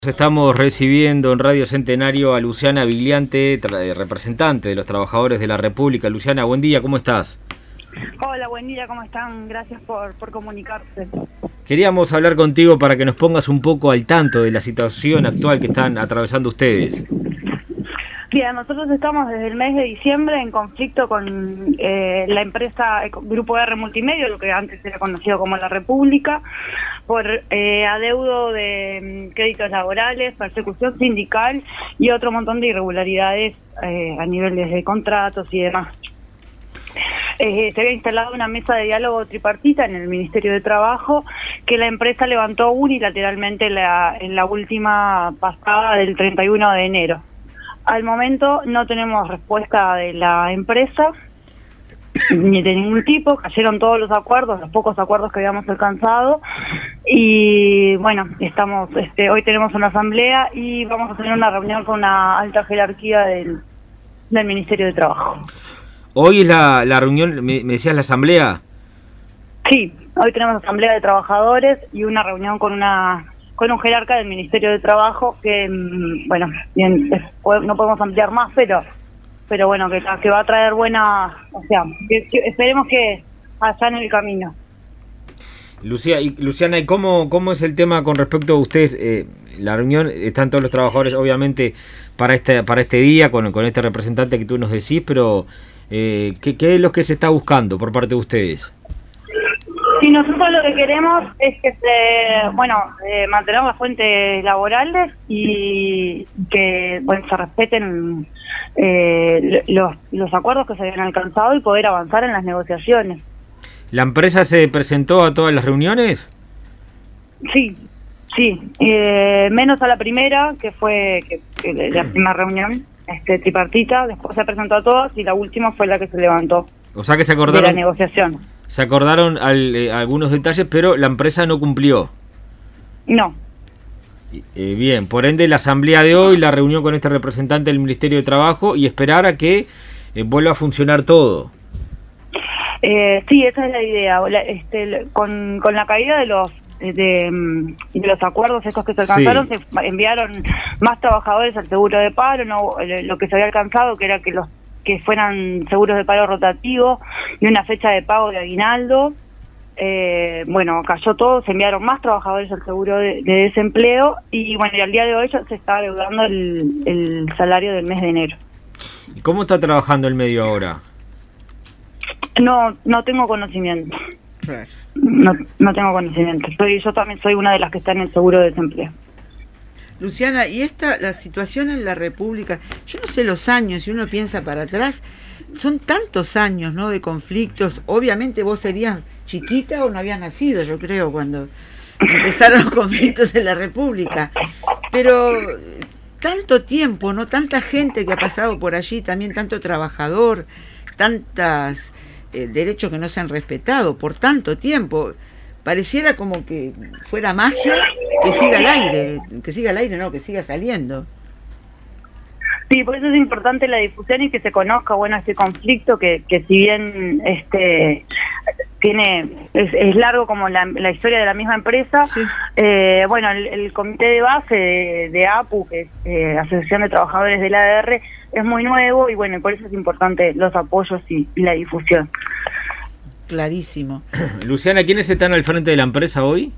Estamos recibiendo en Radio Centenario a Luciana Vigliante, representante de los trabajadores de la República. Luciana, buen día, ¿cómo estás? Hola, buen día, ¿cómo están? Gracias por comunicarse. Queríamos hablar contigo para que nos pongas un poco al tanto de la situación actual que están atravesando ustedes. Bien, nosotros estamos desde el mes de diciembre en conflicto con la empresa Grupo R Multimedia, lo que antes era conocido como La República, por adeudo de créditos laborales, persecución sindical y otro montón de irregularidades a nivel de contratos y demás. Se había instalado una mesa de diálogo tripartita en el Ministerio de Trabajo que la empresa levantó unilateralmente en la última pasada del 31 de enero. Al momento no tenemos respuesta de la empresa ni de ningún tipo, cayeron todos los acuerdos, los pocos acuerdos que habíamos alcanzado y bueno, hoy tenemos una asamblea y vamos a tener una reunión con una alta jerarquía del Ministerio de Trabajo. Hoy es la reunión, me decías la asamblea. Sí, hoy tenemos asamblea de trabajadores y una reunión con un jerarca del Ministerio de Trabajo que, bueno, bien, no podemos ampliar más, pero bueno, que va a traer buena, o sea, que esperemos que allá en el camino. Luciana, ¿y cómo es el tema con respecto a ustedes? La reunión, están todos los trabajadores, obviamente, para este día, con este representante que tú nos decís, pero ¿qué es lo que se está buscando por parte de ustedes? Sí, nosotros lo que queremos es que mantener las fuentes laborales y que se respeten los acuerdos que se habían alcanzado y poder avanzar en las negociaciones. ¿La empresa se presentó a todas las reuniones? Sí, menos a la primera, que fue la primera reunión tripartita, después se presentó a todas y la última fue la que se levantó. O sea que se acordaron de la negociación. Se acordaron algunos detalles, pero la empresa no cumplió. No. Bien, por ende la asamblea de hoy, la reunión con este representante del Ministerio de Trabajo y esperar a que vuelva a funcionar todo. Sí, esa es la idea. Con la caída de los acuerdos estos que se alcanzaron, sí, se enviaron más trabajadores al seguro de paro, no lo que se había alcanzado, que era que fueran seguros de paro rotativo y una fecha de pago de aguinaldo. Cayó todo, se enviaron más trabajadores al seguro de desempleo y y al día de hoy ya se está adeudando el salario del mes de enero. ¿Y cómo está trabajando el medio ahora? No tengo conocimiento. Claro. No tengo conocimiento. Yo también soy una de las que está en el seguro de desempleo. Luciana, y la situación en la República, yo no sé los años, si uno piensa para atrás, son tantos años, ¿no?, de conflictos. Obviamente vos serías chiquita o no habías nacido, yo creo, cuando empezaron los conflictos en la República. Pero tanto tiempo, ¿no?, tanta gente que ha pasado por allí, también tanto trabajador, tantos derechos que no se han respetado por tanto tiempo. Pareciera como que fuera magia que siga al aire, no, que siga saliendo. Sí, por eso es importante la difusión y que se conozca, este conflicto que si bien es largo como la historia de la misma empresa, sí. El comité de base de APU, que es Asociación de Trabajadores del ADR, es muy nuevo y por eso es importante los apoyos y la difusión. Clarísimo. Luciana, ¿quiénes están al frente de la empresa hoy?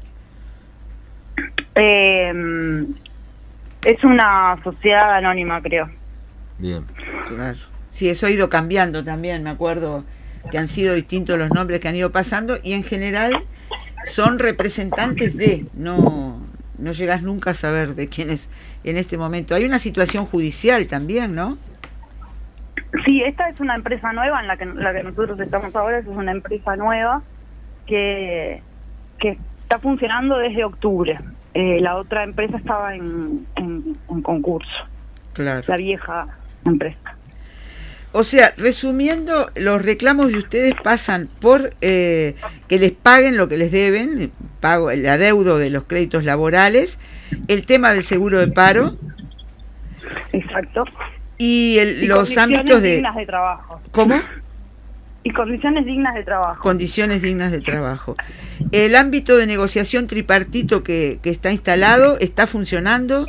Es una sociedad anónima, creo. Bien. Claro. Sí, eso ha ido cambiando también, me acuerdo que han sido distintos los nombres que han ido pasando y en general son representantes no llegas nunca a saber de quién es en este momento. Hay una situación judicial también, ¿no? Sí, esta es una empresa nueva en la que nosotros estamos ahora, es una empresa nueva que está funcionando desde octubre. La otra empresa estaba en concurso. Claro. La vieja empresa. O sea, resumiendo, los reclamos de ustedes pasan por que les paguen lo que les deben, el adeudo de los créditos laborales, el tema del seguro de paro. Exacto. Y los ámbitos de trabajo. ¿Cómo? Y condiciones dignas de trabajo. Condiciones dignas de trabajo. ¿El ámbito de negociación tripartito que está instalado está funcionando?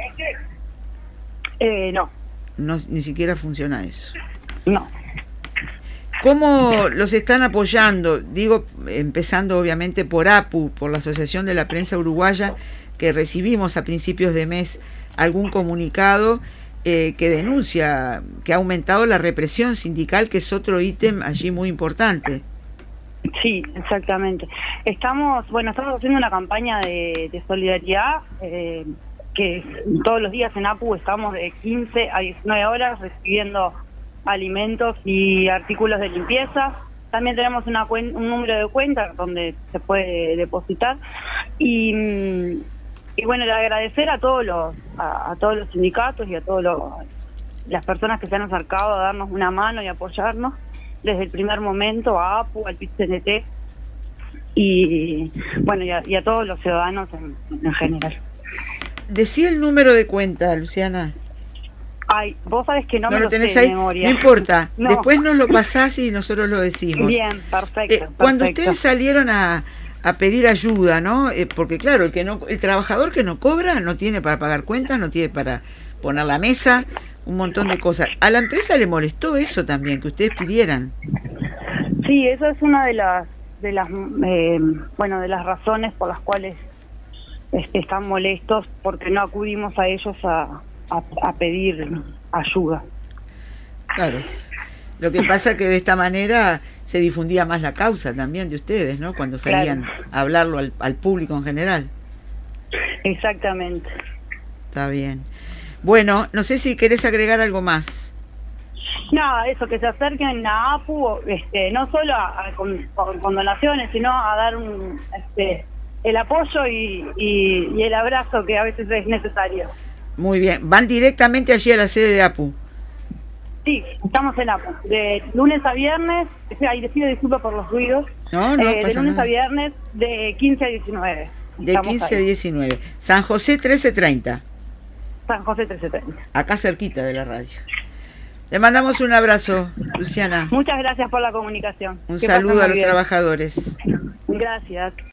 No. No, ni siquiera funciona eso. No. ¿Cómo los están apoyando? Digo, empezando obviamente por APU, por la Asociación de la Prensa Uruguaya, que recibimos a principios de mes algún comunicado que denuncia que ha aumentado la represión sindical, que es otro ítem allí muy importante. Sí, exactamente. Estamos haciendo una campaña de solidaridad, que todos los días en APU estamos de 15 a 19 horas recibiendo alimentos y artículos de limpieza. También tenemos un número de cuenta donde se puede depositar. Y bueno, le agradecer a todos los sindicatos y a las personas que se han acercado a darnos una mano y apoyarnos desde el primer momento, a APU, al PIT-CNT y bueno, y a todos los ciudadanos en general. Decía el número de cuenta, Luciana. Ay, vos sabés que no me lo lo tenés sé ahí, de memoria. no importa, No. Después nos lo pasás y nosotros lo decimos. Bien, perfecto. Cuando ustedes salieron a pedir ayuda, ¿no? Porque claro, el trabajador que no cobra no tiene para pagar cuentas, no tiene para poner la mesa, un montón de cosas. A la empresa le molestó eso también, que ustedes pidieran. Sí, eso es una de las razones por las cuales están molestos, porque no acudimos a ellos a pedir ayuda. Claro. Lo que pasa es que de esta manera se difundía más la causa también de ustedes, ¿no? Cuando salían a hablarlo al público en general. Exactamente. Está bien. Bueno, no sé si querés agregar algo más. Nada, eso, que se acerquen a APU, no solo con donaciones, sino a dar el apoyo y el abrazo que a veces es necesario. Muy bien. ¿Van directamente allí a la sede de APU? Sí, estamos en APU. De lunes a viernes, les pido disculpas por los ruidos. No de pasa lunes nada. a viernes, de 15 a 19. De Estamos 15 ahí. a 19. San José 1330. San José 1330. Acá cerquita de la radio. Le mandamos un abrazo, Luciana. Muchas gracias por la comunicación. Un Que saludo pasen a muy los bien. trabajadores. Gracias.